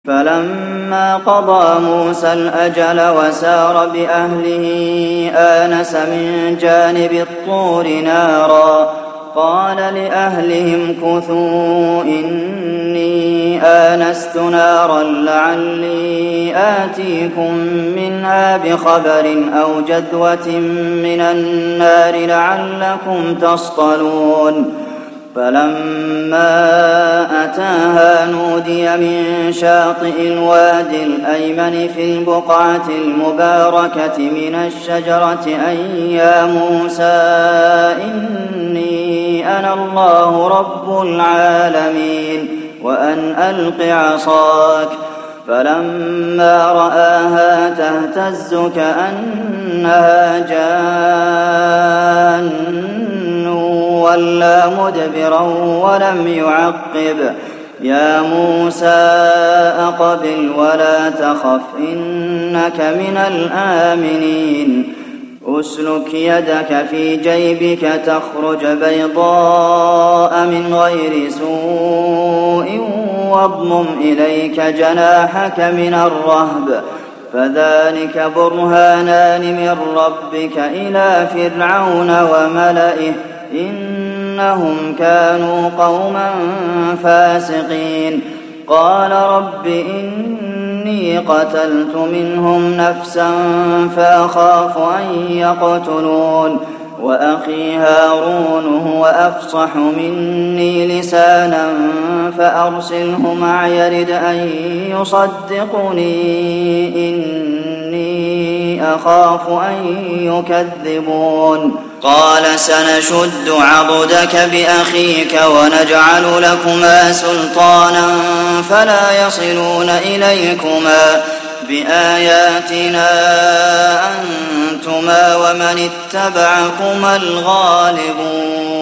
فَلَمَّا قَضَىٰ مُوسَى الْأَجَلَ وَسَارَ بِأَهْلِهِ آنَسَ مِن جَانِبِ الطُّورِ نَارًا قَالَ لِأَهْلِهِ امْكُثُوا إِنِّي آنَسْتُ نَارًا لَّعَلِّي آتِيكُم مِّنْهَا بِخَبَرٍ أَوْ جَذْوَةٍ مِّنَ النَّارِ لَعَلَّكُمْ تَصْطَلُونَ فَلَمَّا أَتَاهَا نُودِيَ مِن شَاطِئِ الْوَادِ الْأَيْمَنِ في الْبُقْعَةِ الْمُبَارَكَةِ مِنَ الشَّجَرَةِ أَن يَا مُوسَىٰ إِنِّي أَنَا اللَّهُ رَبُّ الْعَالَمِينَ وَأَنْ أَلْقِ عَصَاكَ فَلَمَّا رَآهَا تَهْتَزُّ كَأَنَّهَا جَانٌّ وَلَّىٰ مُدْبِرًا وَلَمْ يُعَقِّبْ يَا مُوسَىٰ أَقْبِلْ وَلَا تَخَفْ إِنَّكَ مِنَ الْآمِنِينَ أُسْلُكْ يَدَكَ في جيبك تخرج بيضاء من غير سوء واضمم إليك جناحك من الرهب فذلك برهانان من ربك إلى فرعون وملئه إنهم كانوا قوما فاسقين قال رب إني قتلت منهم نفسا فأخاف أن يقتلون وأخي هارون هو أفصح مني لسانا فأرسله معي يرد أن يصدقني إني أخاف أن يكذبون قال سنشد عضدك بأخيك ونجعل لكما سلطانا فلا يصلون إليكما بآياتنا أنتما ومن اتبعكما الغالبون